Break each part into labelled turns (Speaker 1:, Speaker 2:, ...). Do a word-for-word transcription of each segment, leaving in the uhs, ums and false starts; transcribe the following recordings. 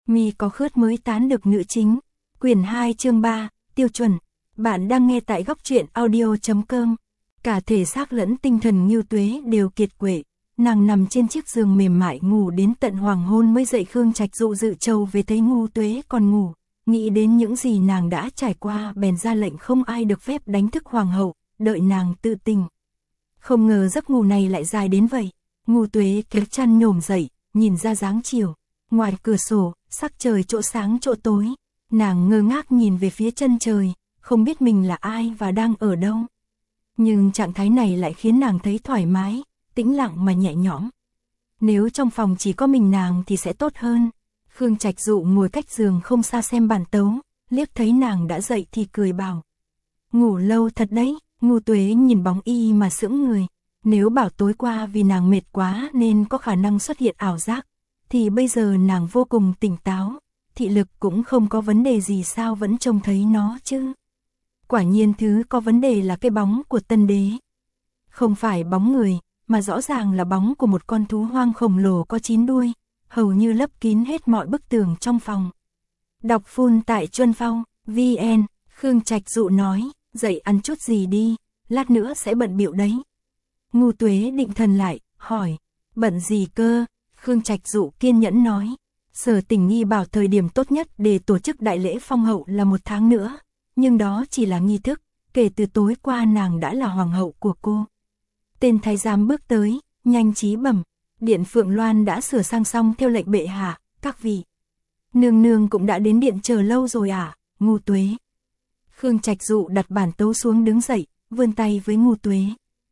Speaker 1: Mi có khướt mới tán được nữ chính. Quyển hai chương ba, tiêu chuẩn. Bạn đang nghe tại góc truyện audio chấm com. Cả thể xác lẫn tinh thần Ngưu Tuế đều kiệt quệ. Nàng nằm trên chiếc giường mềm mại ngủ đến tận hoàng hôn mới dậy. Khương Trạch Dụ dự trầu về thấy Ngưu Tuế còn ngủ, nghĩ đến những gì nàng đã trải qua bèn ra lệnh không ai được phép đánh thức hoàng hậu, đợi nàng tự tỉnh. Không ngờ giấc ngủ này lại dài đến vậy. Ngưu Tuế kéo chăn nhổm dậy, nhìn ra dáng chiều. Ngoài cửa sổ, sắc trời chỗ sáng chỗ tối. Nàng ngơ ngác nhìn về phía chân trời, không biết mình là ai và đang ở đâu. Nhưng trạng thái này lại khiến nàng thấy thoải mái, tĩnh lặng mà nhẹ nhõm. Nếu trong phòng chỉ có mình nàng thì sẽ tốt hơn. Khương Trạch Dụ ngồi cách giường không xa xem bản tấu, liếc thấy nàng đã dậy thì cười bảo: ngủ lâu thật đấy. Ngưu Tuế nhìn bóng y mà sững người. Nếu bảo tối qua vì nàng mệt quá nên có khả năng xuất hiện ảo giác, thì bây giờ nàng vô cùng tỉnh táo, thị lực cũng không có vấn đề gì, sao vẫn trông thấy nó chứ. Quả nhiên thứ có vấn đề là cái bóng của Tân Đế. Không phải bóng người, mà rõ ràng là bóng của một con thú hoang khổng lồ có chín đuôi, hầu như lấp kín hết mọi bức tường trong phòng. Đọc full tại Chuân Phong, vn. Khương Trạch Dụ nói: dậy ăn chút gì đi, lát nữa sẽ bận bịu đấy. Ngưu Tuế định thần lại, hỏi: bận gì cơ? Khương Trạch Dụ kiên nhẫn nói: Sở Tình Nhi bảo thời điểm tốt nhất để tổ chức đại lễ phong hậu là một tháng nữa, nhưng đó chỉ là nghi thức, kể từ tối qua nàng đã là hoàng hậu của cô. Tên thái giám bước tới, nhanh trí bẩm: Điện Phượng Loan đã sửa sang xong theo lệnh bệ hạ, các vị. Nương nương cũng đã đến điện chờ lâu rồi à? Ngưu Tuế. Khương Trạch Dụ đặt bản tấu xuống đứng dậy, vươn tay với Ngưu Tuế.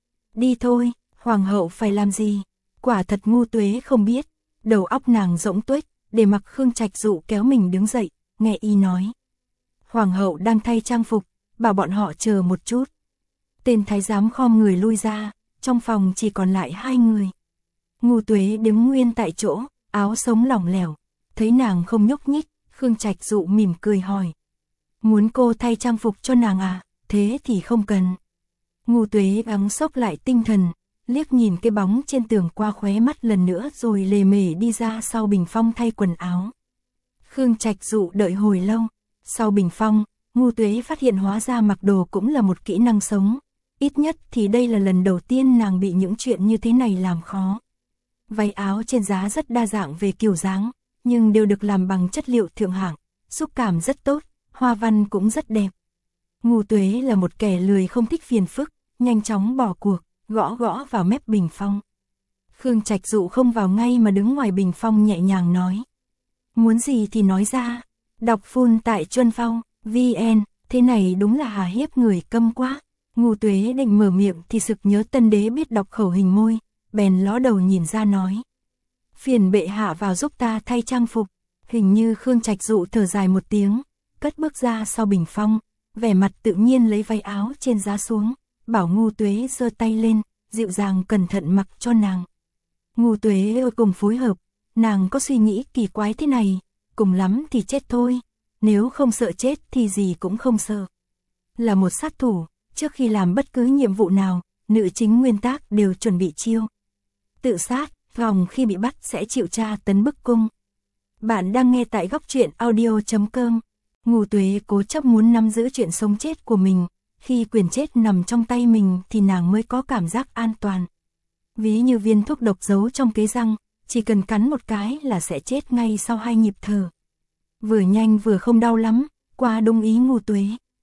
Speaker 1: Đi thôi, hoàng hậu phải làm gì? Quả thật Ngưu Tuế không biết, đầu óc nàng rỗng tuếch, để mặc Khương Trạch Dụ kéo mình đứng dậy, nghe y nói. Hoàng hậu đang thay trang phục, bảo bọn họ chờ một chút. Tên thái giám khom người lui ra, trong phòng chỉ còn lại hai người. Ngưu Tuế đứng nguyên tại chỗ, áo sống lỏng lẻo, thấy nàng không nhúc nhích, Khương Trạch Dụ mỉm cười hỏi: muốn cô thay trang phục cho nàng à? Thế thì không cần. Ngưu Tuế gắng xốc lại tinh thần, liếc nhìn cái bóng trên tường qua khóe mắt lần nữa rồi lề mề đi ra sau bình phong thay quần áo. Khương Trạch Dụ đợi hồi lâu, sau bình phong, Ngưu Tuế phát hiện hóa ra mặc đồ cũng là một kỹ năng sống. Ít nhất thì đây là lần đầu tiên nàng bị những chuyện như thế này làm khó. Váy áo trên giá rất đa dạng về kiểu dáng, nhưng đều được làm bằng chất liệu thượng hạng, xúc cảm rất tốt, hoa văn cũng rất đẹp. Ngưu Tuế là một kẻ lười không thích phiền phức, nhanh chóng bỏ cuộc, gõ gõ vào mép bình phong. Khương Trạch Dụ không vào ngay mà đứng ngoài bình phong nhẹ nhàng nói: muốn gì thì nói ra. Đọc full tại Chuân Phong, vn. Thế này đúng là hà hiếp người câm quá. Ngưu Tuế định mở miệng thì sực nhớ Tân Đế biết đọc khẩu hình môi, bèn ló đầu nhìn ra nói: phiền bệ hạ vào giúp ta thay trang phục. Hình như Khương Trạch Dụ thở dài một tiếng, cất bước ra sau bình phong, vẻ mặt tự nhiên lấy váy áo trên giá xuống, bảo Ngưu Tuế giơ tay lên, dịu dàng cẩn thận mặc cho nàng. Ngưu Tuế ơi cùng phối hợp, nàng có suy nghĩ kỳ quái thế này, cùng lắm thì chết thôi, nếu không sợ chết thì gì cũng không sợ. Là một sát thủ, trước khi làm bất cứ nhiệm vụ nào, nữ chính nguyên tắc đều chuẩn bị chiêu tự sát, phòng khi bị bắt sẽ chịu tra tấn bức cung. Bạn đang nghe tại góc truyện audio chấm com. Ngưu Tuế cố chấp muốn nắm giữ chuyện sống chết của mình, khi quyền chết nằm trong tay mình thì nàng mới có cảm giác an toàn. Ví như viên thuốc độc giấu trong kế răng, chỉ cần cắn một cái là sẽ chết ngay sau hai nhịp thở. Vừa nhanh vừa không đau lắm, qua đúng ý Ngưu Tuế.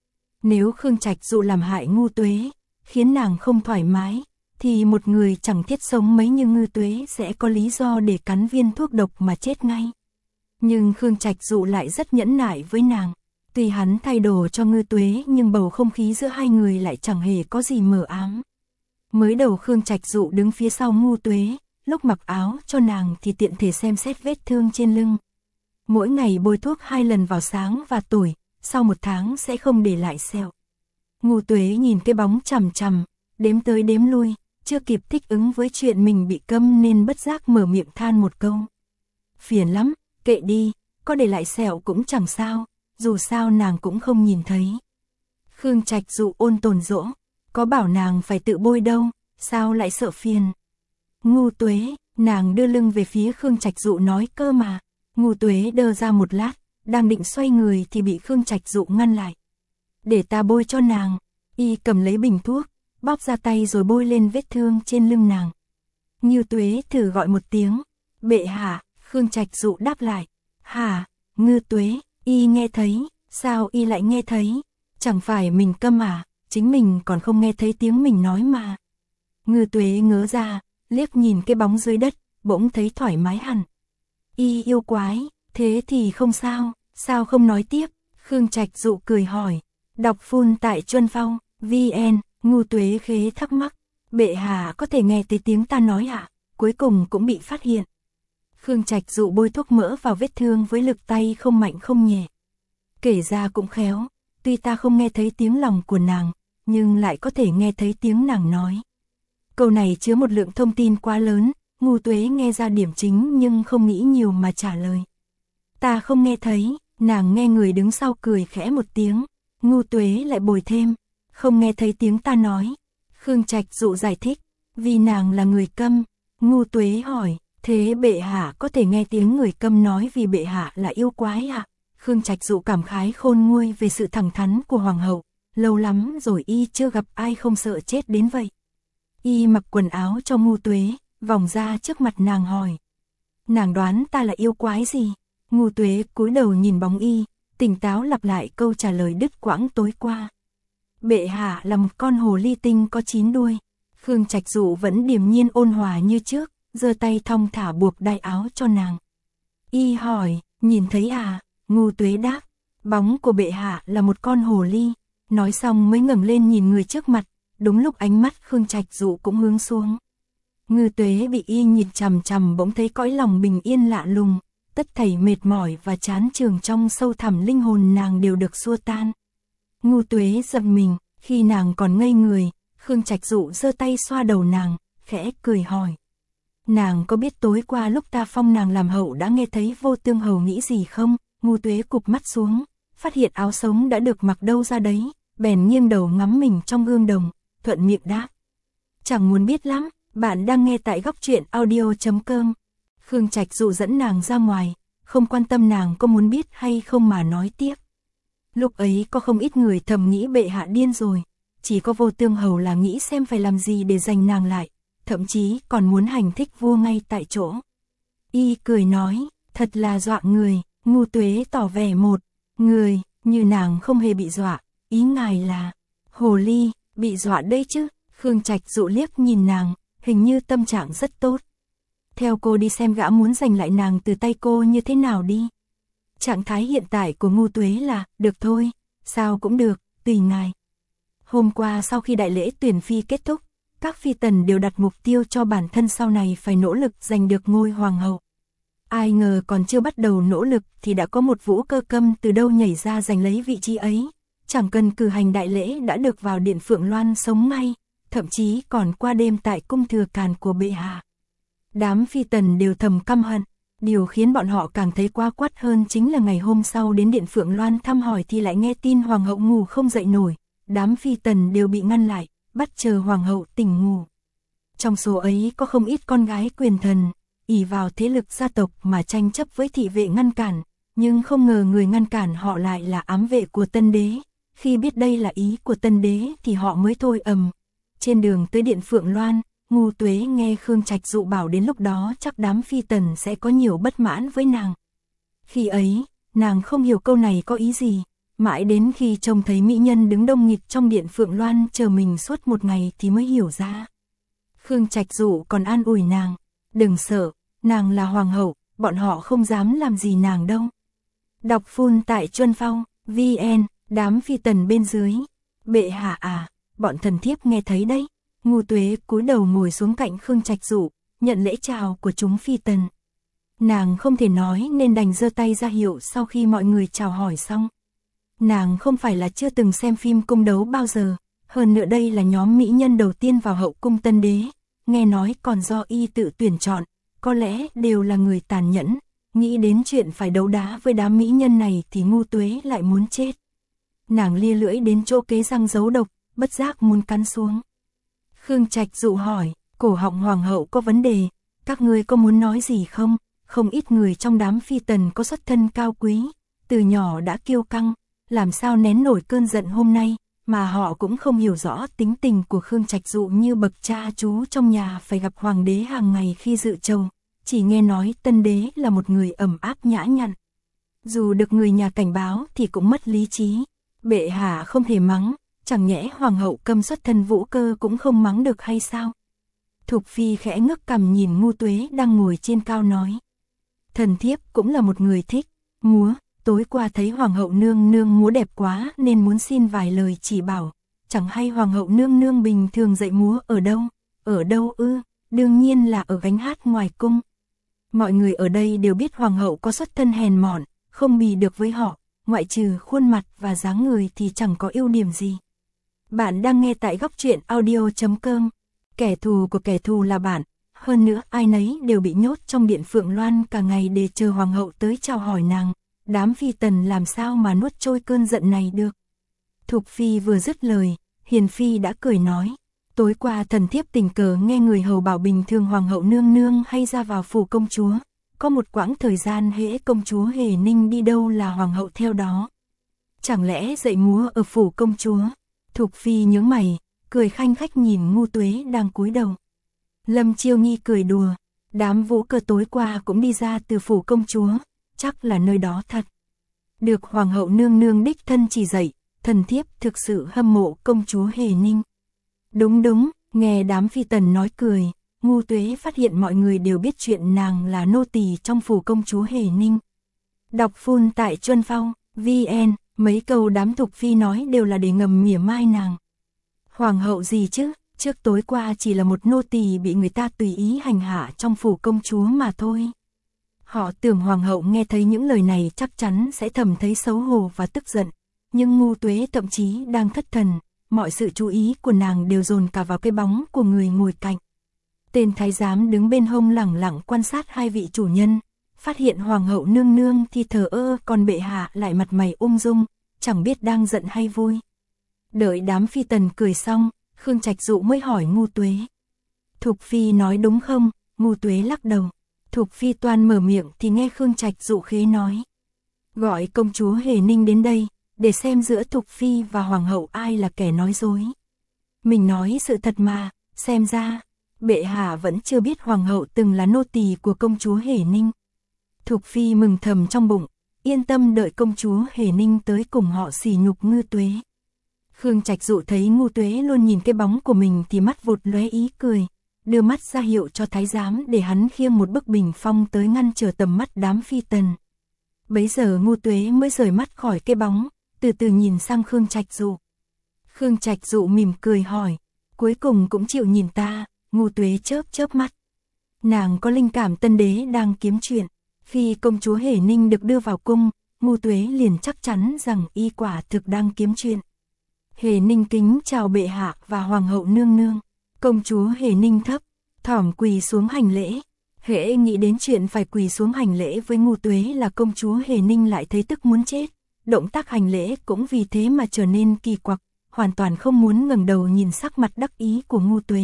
Speaker 1: Nếu Khương Trạch Dụ làm hại Ngưu Tuế, khiến nàng không thoải mái, thì một người chẳng thiết sống mấy như Ngưu Tuế sẽ có lý do để cắn viên thuốc độc mà chết ngay. Nhưng Khương Trạch Dụ lại rất nhẫn nại với nàng. Tuy hắn thay đồ cho Ngưu Tuế nhưng bầu không khí giữa hai người lại chẳng hề có gì mờ ám. Mới đầu Khương Trạch Dụ đứng phía sau Ngưu Tuế, lúc mặc áo cho nàng thì tiện thể xem xét vết thương trên lưng. Mỗi ngày bôi thuốc hai lần vào sáng và tối, sau một tháng sẽ không để lại sẹo. Ngưu Tuế nhìn cái bóng chằm chằm, đếm tới đếm lui, chưa kịp thích ứng với chuyện mình bị câm nên bất giác mở miệng than một câu: phiền lắm, kệ đi, có để lại sẹo cũng chẳng sao, dù sao nàng cũng không nhìn thấy. Khương Trạch Dụ ôn tồn dỗ: có bảo nàng phải tự bôi đâu, sao lại sợ phiền. Ngưu Tuế, nàng đưa lưng về phía Khương Trạch Dụ nói cơ mà. Ngu Tuế đơ ra một lát, đang định xoay người thì bị Khương Trạch Dụ ngăn lại. Để ta bôi cho nàng. Y cầm lấy bình thuốc, bóp ra tay rồi bôi lên vết thương trên lưng nàng. Ngưu Tuế thử gọi một tiếng. Bệ hạ. Khương Trạch Dụ đáp lại. Hả? Ngưu Tuế. Y nghe thấy. Sao y lại nghe thấy? Chẳng phải mình câm à? Chính mình còn không nghe thấy tiếng mình nói mà. Ngưu Tuế ngớ ra, liếc nhìn cái bóng dưới đất, bỗng thấy thoải mái hẳn. Y yêu quái, thế thì không sao, sao không nói tiếp? Khương Trạch Dụ cười hỏi. Đọc phun tại Chuân Phong, vn. Ngưu Tuế khế thắc mắc. Bệ hạ có thể nghe thấy tiếng ta nói ạ? À? Cuối cùng cũng bị phát hiện. Khương Trạch Dụ bôi thuốc mỡ vào vết thương với lực tay không mạnh không nhẹ. Kể ra cũng khéo, tuy ta không nghe thấy tiếng lòng của nàng, nhưng lại có thể nghe thấy tiếng nàng nói. Câu này chứa một lượng thông tin quá lớn, Ngưu Tuế nghe ra điểm chính nhưng không nghĩ nhiều mà trả lời. Ta không nghe thấy. Nàng nghe người đứng sau cười khẽ một tiếng. Ngưu Tuế lại bồi thêm. Không nghe thấy tiếng ta nói. Khương Trạch Dụ giải thích. Vì nàng là người câm. Ngưu Tuế hỏi. Thế bệ hạ có thể nghe tiếng người câm nói vì bệ hạ là yêu quái ạ? À? Khương Trạch Dụ cảm khái khôn nguôi về sự thẳng thắn của hoàng hậu. Lâu lắm rồi y chưa gặp ai không sợ chết đến vậy. Y mặc quần áo cho Ngưu Tuế, vòng ra trước mặt nàng hỏi. Nàng đoán ta là yêu quái gì? Ngưu Tuế cúi đầu nhìn bóng y, tỉnh táo lặp lại câu trả lời đứt quãng tối qua. Bệ hạ là một con hồ ly tinh có chín đuôi. Khương Trạch Dụ vẫn điềm nhiên ôn hòa như trước, giơ tay thong thả buộc đai áo cho nàng. Y hỏi, nhìn thấy à? Ngưu Tuế đáp, bóng của bệ hạ là một con hồ ly. Nói xong mới ngẩng lên nhìn người trước mặt, đúng lúc ánh mắt Khương Trạch Dụ cũng hướng xuống. Ngưu Tuế bị y nhìn chằm chằm bỗng thấy cõi lòng bình yên lạ lùng, tất thảy mệt mỏi và chán chường trong sâu thẳm linh hồn nàng đều được xua tan. Ngưu Tuế giật mình, khi nàng còn ngây người, Khương Trạch Dụ giơ tay xoa đầu nàng, khẽ cười hỏi. Nàng có biết tối qua lúc ta phong nàng làm hậu đã nghe thấy Vô Tương hầu nghĩ gì không? Ngưu Tuế cụp mắt xuống, phát hiện áo sống đã được mặc đâu ra đấy, bèn nghiêng đầu ngắm mình trong gương đồng, thuận miệng đáp. Chẳng muốn biết lắm, bạn đang nghe tại góc truyện audio chấm com. Khương Trạch Dụ dẫn nàng ra ngoài, không quan tâm nàng có muốn biết hay không mà nói tiếp. Lúc ấy có không ít người thầm nghĩ bệ hạ điên rồi, chỉ có Vô Tương hầu là nghĩ xem phải làm gì để giành nàng lại, thậm chí còn muốn hành thích vua ngay tại chỗ. Y cười nói, thật là dọa người. Ngưu Tuế tỏ vẻ một người, như nàng không hề bị dọa, ý ngài là hồ ly, bị dọa đây chứ? Khương Trạch Dụ liếc nhìn nàng, hình như tâm trạng rất tốt. Theo cô đi xem gã muốn giành lại nàng từ tay cô như thế nào đi. Trạng thái hiện tại của Ngưu Tuế là, được thôi, sao cũng được, tùy ngài. Hôm qua sau khi đại lễ tuyển phi kết thúc, các phi tần đều đặt mục tiêu cho bản thân sau này phải nỗ lực giành được ngôi hoàng hậu. Ai ngờ còn chưa bắt đầu nỗ lực thì đã có một Vũ Cơ Câm từ đâu nhảy ra giành lấy vị trí ấy. Chẳng cần cử hành đại lễ đã được vào điện Phượng Loan sống ngay, thậm chí còn qua đêm tại cung thừa càn của bệ hạ. Đám phi tần đều thầm căm hận, điều khiến bọn họ càng thấy quá quắt hơn chính là ngày hôm sau đến điện Phượng Loan thăm hỏi thì lại nghe tin hoàng hậu ngủ không dậy nổi. Đám phi tần đều bị ngăn lại, bắt chờ hoàng hậu tỉnh ngủ. Trong số ấy có không ít con gái quyền thần, ỷ vào thế lực gia tộc mà tranh chấp với thị vệ ngăn cản, nhưng không ngờ người ngăn cản họ lại là ám vệ của Tân Đế. Khi biết đây là ý của Tân Đế thì họ mới thôi ầm. Trên đường tới điện Phượng Loan, Ngưu Tuế nghe Khương Trạch Dụ bảo đến lúc đó chắc đám phi tần sẽ có nhiều bất mãn với nàng. Khi ấy, nàng không hiểu câu này có ý gì, mãi đến khi trông thấy mỹ nhân đứng đông nghịt trong điện Phượng Loan chờ mình suốt một ngày thì mới hiểu ra. Khương Trạch Dụ còn an ủi nàng, đừng sợ, nàng là hoàng hậu, bọn họ không dám làm gì nàng đâu. Đọc phun tại Chuân Phong, vn. Đám phi tần bên dưới. Bệ hạ à, bọn thần thiếp nghe thấy đấy. Ngưu Tuế cúi đầu ngồi xuống cạnh Khương Trạch Dụ, nhận lễ chào của chúng phi tần. Nàng không thể nói nên đành giơ tay ra hiệu sau khi mọi người chào hỏi xong. Nàng không phải là chưa từng xem phim cung đấu bao giờ, hơn nữa đây là nhóm mỹ nhân đầu tiên vào hậu cung Tân Đế, nghe nói còn do y tự tuyển chọn, có lẽ đều là người tàn nhẫn. Nghĩ đến chuyện phải đấu đá với đám mỹ nhân này thì Ngưu Tuế lại muốn chết. Nàng lia lưỡi đến chỗ kế răng giấu độc, bất giác muốn cắn xuống. Khương Trạch Dụ hỏi, cổ họng hoàng hậu có vấn đề, các ngươi có muốn nói gì không? không ít người trong đám phi tần có xuất thân cao quý, từ nhỏ đã kiêu căng, làm sao nén nổi cơn giận hôm nay, mà họ cũng không hiểu rõ tính tình của Khương Trạch Dụ như bậc cha chú trong nhà phải gặp hoàng đế hàng ngày khi dự trầu, chỉ nghe nói tân đế là một người ẩm áp nhã nhặn. Dù được người nhà cảnh báo thì cũng mất lý trí, bệ hạ không thể mắng, chẳng nhẽ hoàng hậu Câm xuất thân Vũ Cơ cũng không mắng được hay sao? Thục phi khẽ ngước cằm nhìn Ngu Tuế đang ngồi trên cao nói. Thần thiếp cũng là một người thích múa, tối qua thấy hoàng hậu nương nương múa đẹp quá nên muốn xin vài lời chỉ bảo, chẳng hay hoàng hậu nương nương bình thường dạy múa ở đâu? Ở đâu ư? Đương nhiên là ở gánh hát ngoài cung. Mọi người ở đây đều biết hoàng hậu có xuất thân hèn mọn, không bì được với họ, ngoại trừ khuôn mặt và dáng người thì chẳng có ưu điểm gì. Bạn đang nghe tại góc truyện audio chấm com. Kẻ thù của kẻ thù là bạn, hơn nữa ai nấy đều bị nhốt trong điện Phượng Loan cả ngày để chờ hoàng hậu tới chào hỏi nàng, đám phi tần làm sao mà nuốt trôi cơn giận này được. Thục phi vừa dứt lời, Hiền phi đã cười nói, tối qua thần thiếp tình cờ nghe người hầu bảo bình thường hoàng hậu nương nương hay ra vào phủ công chúa, có một quãng thời gian hễ công chúa Hề Ninh đi đâu là hoàng hậu theo đó. Chẳng lẽ dạy múa ở phủ công chúa? Thục phi nhướng mày, cười khanh khách nhìn Ngu Tuế đang cúi đầu. Lâm Chiêu Nghi cười đùa, đám Vũ Cơ tối qua cũng đi ra từ phủ công chúa, chắc là nơi đó thật. Được hoàng hậu nương nương đích thân chỉ dạy, thần thiếp thực sự hâm mộ công chúa Hề Ninh. Đúng đúng, nghe đám phi tần nói cười, Ngu Tuế phát hiện mọi người đều biết chuyện nàng là nô tỳ trong phủ công chúa Hề Ninh. Đọc full tại Chuân Phong, vn, mấy câu đám thục phi nói đều là để ngầm mỉa mai nàng. Hoàng hậu gì chứ, trước tối qua chỉ là một nô tỳ bị người ta tùy ý hành hạ trong phủ công chúa mà thôi. Họ tưởng hoàng hậu nghe thấy những lời này chắc chắn sẽ thầm thấy xấu hổ và tức giận, nhưng Ngu Tuế thậm chí đang thất thần, mọi sự chú ý của nàng đều dồn cả vào cái bóng của người ngồi cạnh. Tên thái giám đứng bên hông lẳng lặng quan sát hai vị chủ nhân, phát hiện hoàng hậu nương nương thì thờ ơ, còn bệ hạ lại mặt mày ung dung, chẳng biết đang giận hay vui. Đợi đám phi tần cười xong, Khương Trạch Dụ mới hỏi Ngu Tuế. Thục phi nói đúng không? Ngu Tuế lắc đầu. Thục phi toan mở miệng thì nghe Khương Trạch Dụ khế nói. Gọi công chúa Hề Ninh đến đây, để xem giữa Thục phi và hoàng hậu ai là kẻ nói dối. Mình nói sự thật mà, xem ra, bệ hạ vẫn chưa biết hoàng hậu từng là nô tỳ của công chúa Hề Ninh. Thục phi mừng thầm trong bụng, yên tâm đợi công chúa Hề Ninh tới cùng họ sỉ nhục Ngu Tuế. Khương Trạch Dụ thấy Ngu Tuế luôn nhìn cái bóng của mình thì mắt vụt lóe ý cười, đưa mắt ra hiệu cho thái giám để hắn khiêng một bức bình phong tới ngăn trở tầm mắt đám phi tần. Bấy giờ Ngu Tuế mới rời mắt khỏi cái bóng, từ từ nhìn sang Khương Trạch Dụ. Khương Trạch Dụ mỉm cười hỏi, cuối cùng cũng chịu nhìn ta? Ngu Tuế chớp chớp mắt. Nàng có linh cảm tân đế đang kiếm chuyện, khi công chúa Hề Ninh được đưa vào cung, Ngu Tuế liền chắc chắn rằng y quả thực đang kiếm chuyện. Hề Ninh kính chào bệ hạ và hoàng hậu nương nương. Công chúa Hề Ninh thấp thỏm quỳ xuống hành lễ. Hễ nghĩ đến chuyện phải quỳ xuống hành lễ với Ngu Tuế là công chúa Hề Ninh lại thấy tức muốn chết. Động tác hành lễ cũng vì thế mà trở nên kỳ quặc, hoàn toàn không muốn ngẩng đầu nhìn sắc mặt đắc ý của Ngu Tuế.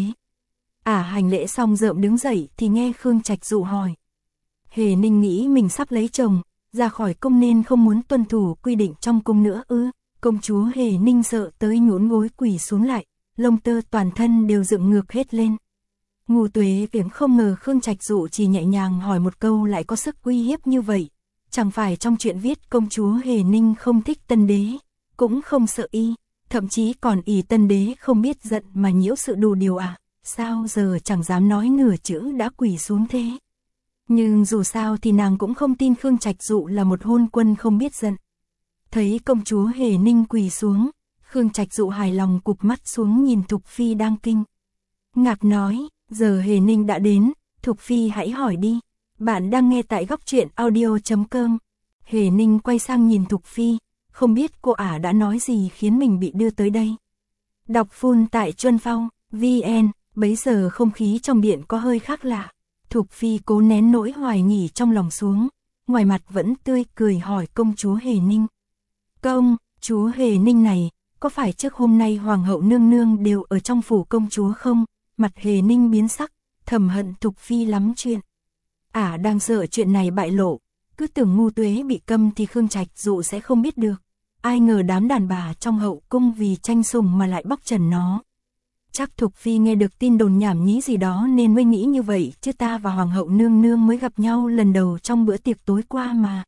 Speaker 1: À hành lễ xong rợm đứng dậy thì nghe Khương Trạch Dụ hỏi. Hề Ninh nghĩ mình sắp lấy chồng, ra khỏi cung nên không muốn tuân thủ quy định trong cung nữa ư? Công chúa Hề Ninh sợ tới nhũn gối quỳ xuống lại, lông tơ toàn thân đều dựng ngược hết lên. Ngu Tuế cũng không ngờ Khương Trạch Dụ chỉ nhẹ nhàng hỏi một câu lại có sức uy hiếp như vậy. Chẳng phải trong chuyện viết công chúa Hề Ninh không thích tân đế, cũng không sợ y, thậm chí còn ỷ tân đế không biết giận mà nhiễu sự đủ điều à? Sao giờ chẳng dám nói nửa chữ đã quỳ xuống thế? Nhưng dù sao thì nàng cũng không tin Khương Trạch Dụ là một hôn quân không biết giận. Thấy công chúa Hề Ninh quỳ xuống, Khương Trạch Dụ hài lòng cụp mắt xuống nhìn Thục phi đang kinh ngạc nói, giờ Hề Ninh đã đến, Thục phi hãy hỏi đi. Bạn đang nghe tại góc truyện audio chấm com. Hề Ninh quay sang nhìn Thục phi, không biết cô ả đã nói gì khiến mình bị đưa tới đây. Đọc full tại Chuân Phong, vn, bấy giờ không khí trong điện có hơi khác lạ. Thục phi cố nén nỗi hoài nghi trong lòng xuống, ngoài mặt vẫn tươi cười hỏi công chúa Hề Ninh. Công, chúa Hề Ninh này, có phải trước hôm nay hoàng hậu nương nương đều ở trong phủ công chúa không? Mặt Hề Ninh biến sắc, thầm hận Thục phi lắm chuyện. Ả à, đang sợ chuyện này bại lộ, cứ tưởng Ngu Tuế bị câm thì Khương Trạch Dụ sẽ không biết được. Ai ngờ đám đàn bà trong hậu cung vì tranh sủng mà lại bóc trần nó. Chắc Thục Phi nghe được tin đồn nhảm nhí gì đó nên mới nghĩ như vậy, chứ ta và Hoàng hậu nương nương mới gặp nhau lần đầu trong bữa tiệc tối qua mà.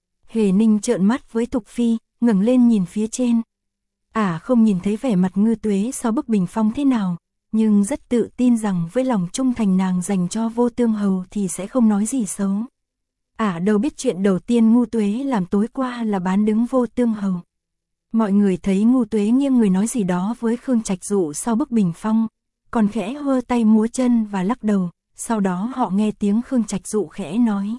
Speaker 1: Hề Ninh trợn mắt với Thục Phi, ngẩng lên nhìn phía trên. Ả à, không nhìn thấy vẻ mặt Ngư Tuế sau bức bình phong thế nào, nhưng rất tự tin rằng với lòng trung thành nàng dành cho Vô Tương Hầu thì sẽ không nói gì xấu. Ả à, đâu biết chuyện đầu tiên Ngu Tuế làm tối qua là bán đứng Vô Tương Hầu. Mọi người thấy Ngu Tuế nghiêng người nói gì đó với Khương Trạch Dụ sau bức bình phong, còn khẽ hơ tay múa chân và lắc đầu, sau đó họ nghe tiếng Khương Trạch Dụ khẽ nói.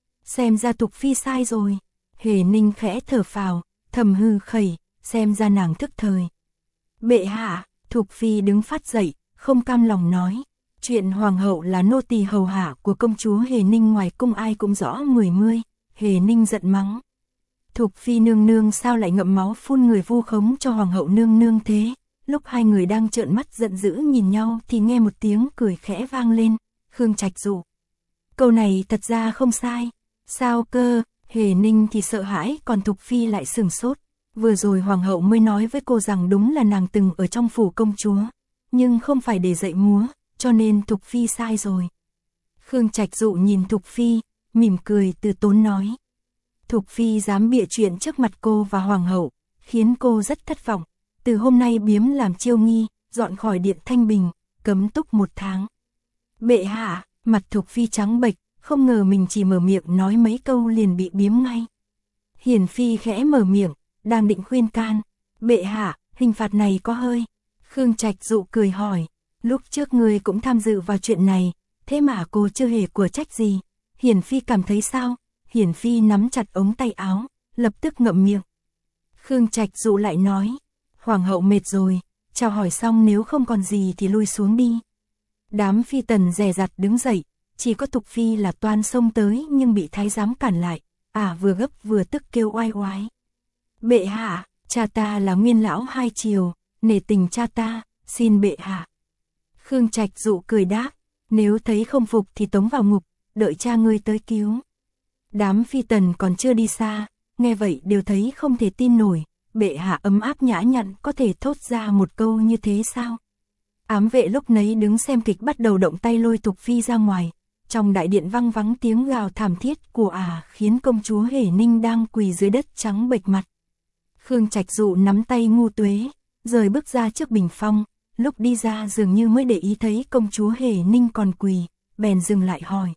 Speaker 1: Xem ra Thục Phi sai rồi. Hề Ninh khẽ thở phào, thầm hư khẩy, xem ra nàng thức thời. Bệ hạ, Thục Phi đứng phát dậy, không cam lòng nói. Chuyện hoàng hậu là nô tỳ hầu hạ của công chúa Hề Ninh ngoài cung ai cũng rõ mười mươi. Hề Ninh giận mắng. Thục Phi nương nương sao lại ngậm máu phun người vu khống cho hoàng hậu nương nương thế? Lúc hai người đang trợn mắt giận dữ nhìn nhau thì nghe một tiếng cười khẽ vang lên. Khương Trạch Dụ. Câu này thật ra không sai. Sao cơ? Hề Ninh thì sợ hãi, còn Thục Phi lại sửng sốt. Vừa rồi hoàng hậu mới nói với cô rằng đúng là nàng từng ở trong phủ công chúa, nhưng không phải để dạy múa, cho nên Thục Phi sai rồi. Khương Trạch Dụ nhìn Thục Phi, mỉm cười từ tốn nói. Thục Phi dám bịa chuyện trước mặt cô và hoàng hậu, khiến cô rất thất vọng. Từ hôm nay biếm làm chiêu nghi, dọn khỏi điện Thanh Bình, cấm túc một tháng. Bệ hạ, mặt Thục Phi trắng bệch, không ngờ mình chỉ mở miệng nói mấy câu liền bị biếm ngay. Hiển Phi khẽ mở miệng, đang định khuyên can. Bệ hạ, hình phạt này có hơi. Khương Trạch Dụ cười hỏi. Lúc trước ngươi cũng tham dự vào chuyện này, thế mà cô chưa hề của trách gì. Hiển Phi cảm thấy sao? Hiển Phi nắm chặt ống tay áo, lập tức ngậm miệng. Khương Trạch Dụ lại nói. Hoàng hậu mệt rồi, chào hỏi xong nếu không còn gì thì lui xuống đi. Đám phi tần dè dặt đứng dậy, chỉ có Thục Phi là toan xông tới nhưng bị thái giám cản lại. À vừa gấp vừa tức kêu oai oái. Bệ hạ, cha ta là nguyên lão hai triều, nể tình cha ta, xin bệ hạ. Khương Trạch Dụ cười đáp, nếu thấy không phục thì tống vào ngục, đợi cha ngươi tới cứu. Đám phi tần còn chưa đi xa, nghe vậy đều thấy không thể tin nổi, bệ hạ ấm áp nhã nhặn có thể thốt ra một câu như thế sao? Ám vệ lúc nấy đứng xem kịch bắt đầu động tay lôi Thục Phi ra ngoài. Trong đại điện vang vắng tiếng gào thảm thiết của Ả à, khiến công chúa Hề Ninh đang quỳ dưới đất trắng bệch mặt. Khương Trạch Dụ nắm tay Ngu Tuế, rời bước ra trước bình phong, lúc đi ra dường như mới để ý thấy công chúa Hề Ninh còn quỳ, bèn dừng lại hỏi.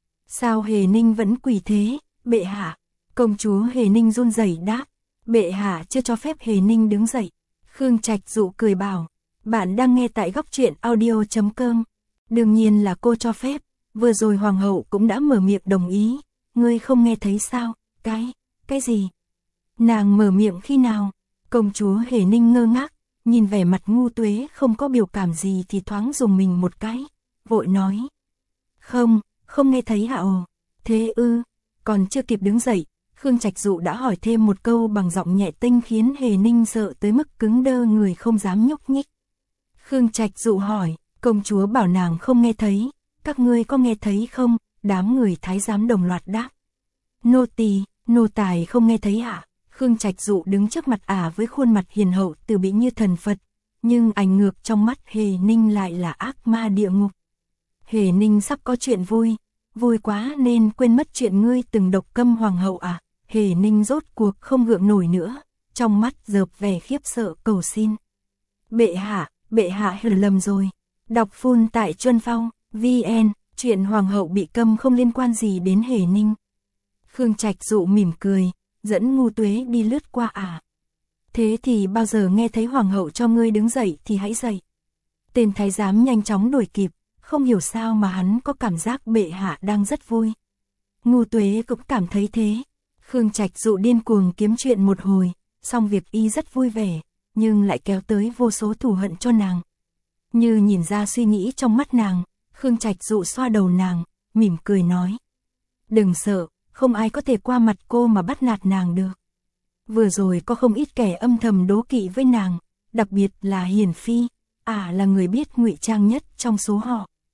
Speaker 1: Sao Hề Ninh vẫn quỳ thế, bệ hạ? Công chúa Hề Ninh run rẩy đáp, bệ hạ chưa cho phép Hề Ninh đứng dậy. Khương Trạch Dụ cười bảo, bạn đang nghe tại góc truyện audio chấm com. Đương nhiên là cô cho phép, vừa rồi hoàng hậu cũng đã mở miệng đồng ý, ngươi không nghe thấy sao? Cái, cái gì? Nàng mở miệng khi nào? Công chúa Hề Ninh ngơ ngác, nhìn vẻ mặt Ngu Tuế không có biểu cảm gì thì thoáng dùng mình một cái, vội nói. Không, không nghe thấy hả ồ, thế ư, còn chưa kịp đứng dậy, Khương Trạch Dụ đã hỏi thêm một câu bằng giọng nhẹ tênh khiến Hề Ninh sợ tới mức cứng đơ người không dám nhúc nhích. Khương Trạch Dụ hỏi, công chúa bảo nàng không nghe thấy, các ngươi có nghe thấy không? Đám người thái giám đồng loạt đáp. Nô tỳ, nô tài không nghe thấy ạ. Khương Trạch Dụ đứng trước mặt Ả với khuôn mặt hiền hậu từ bị như thần Phật, nhưng ảnh ngược trong mắt Hề Ninh lại là ác ma địa ngục. Hề Ninh sắp có chuyện vui, vui quá nên quên mất chuyện ngươi từng độc câm hoàng hậu à. Hề Ninh rốt cuộc không gượng nổi nữa, trong mắt dợp vẻ khiếp sợ cầu xin. Bệ hạ, bệ hạ hiểu lầm rồi. Đọc full tại Chuân Phong, vê en, chuyện hoàng hậu bị câm không liên quan gì đến Hề Ninh. Khương Trạch Dụ mỉm cười, dẫn Ngu Tuế đi lướt qua Ả. À. Thế thì bao giờ nghe thấy hoàng hậu cho ngươi đứng dậy thì hãy dậy. Tên thái giám nhanh chóng đuổi kịp, không hiểu sao mà hắn có cảm giác bệ hạ đang rất vui. Ngu Tuế cũng cảm thấy thế. Khương Trạch Dụ điên cuồng kiếm chuyện một hồi, xong việc y rất vui vẻ, nhưng lại kéo tới vô số thù hận cho nàng. Như nhìn ra suy nghĩ trong mắt nàng, Khương Trạch Dụ xoa đầu nàng, mỉm cười nói. Đừng sợ, không ai có thể qua mặt cô mà bắt nạt nàng được. Vừa rồi có không ít kẻ âm thầm đố kỵ với nàng, đặc biệt là Hiển Phi, Ả à là người biết ngụy trang nhất trong số họ.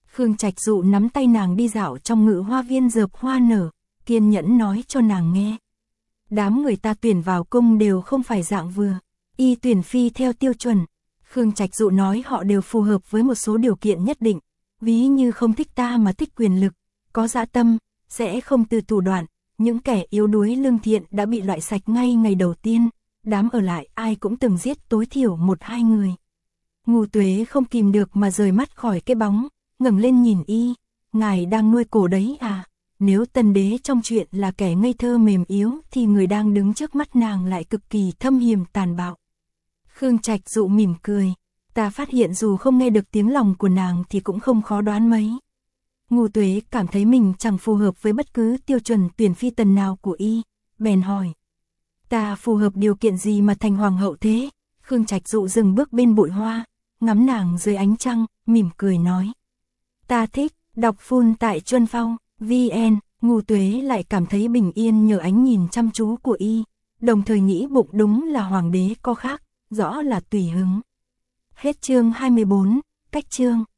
Speaker 1: Khương Trạch Dụ nắm tay nàng đi dạo trong ngự hoa viên dợp hoa nở, kiên nhẫn nói cho nàng nghe. Đám người ta tuyển vào cung đều không phải dạng vừa, y tuyển phi theo tiêu chuẩn. Khương Trạch Dụ nói họ đều phù hợp với một số điều kiện nhất định, ví như không thích ta mà thích quyền lực, có dã tâm, sẽ không từ thủ đoạn, những kẻ yếu đuối lương thiện đã bị loại sạch ngay ngày đầu tiên, đám ở lại ai cũng từng giết tối thiểu một hai người. Ngô Tuế không kìm được mà rời mắt khỏi cái bóng, ngẩng lên nhìn y, ngài đang nuôi cổ đấy à? Nếu tân đế trong chuyện là kẻ ngây thơ mềm yếu thì người đang đứng trước mắt nàng lại cực kỳ thâm hiểm tàn bạo. Khương Trạch Dụ mỉm cười, ta phát hiện dù không nghe được tiếng lòng của nàng thì cũng không khó đoán mấy. Ngô Tuế cảm thấy mình chẳng phù hợp với bất cứ tiêu chuẩn tuyển phi tần nào của y, bèn hỏi. Ta phù hợp điều kiện gì mà thành hoàng hậu thế? Khương Trạch Dụ dừng bước bên bụi hoa, ngắm nàng dưới ánh trăng, mỉm cười nói. Ta thích, đọc full tại Chuân Phong, vn, Ngô Tuế lại cảm thấy bình yên nhờ ánh nhìn chăm chú của y, đồng thời nghĩ bụng đúng là hoàng đế có khác, rõ là tùy hứng. Hết chương hai mươi bốn, cách chương.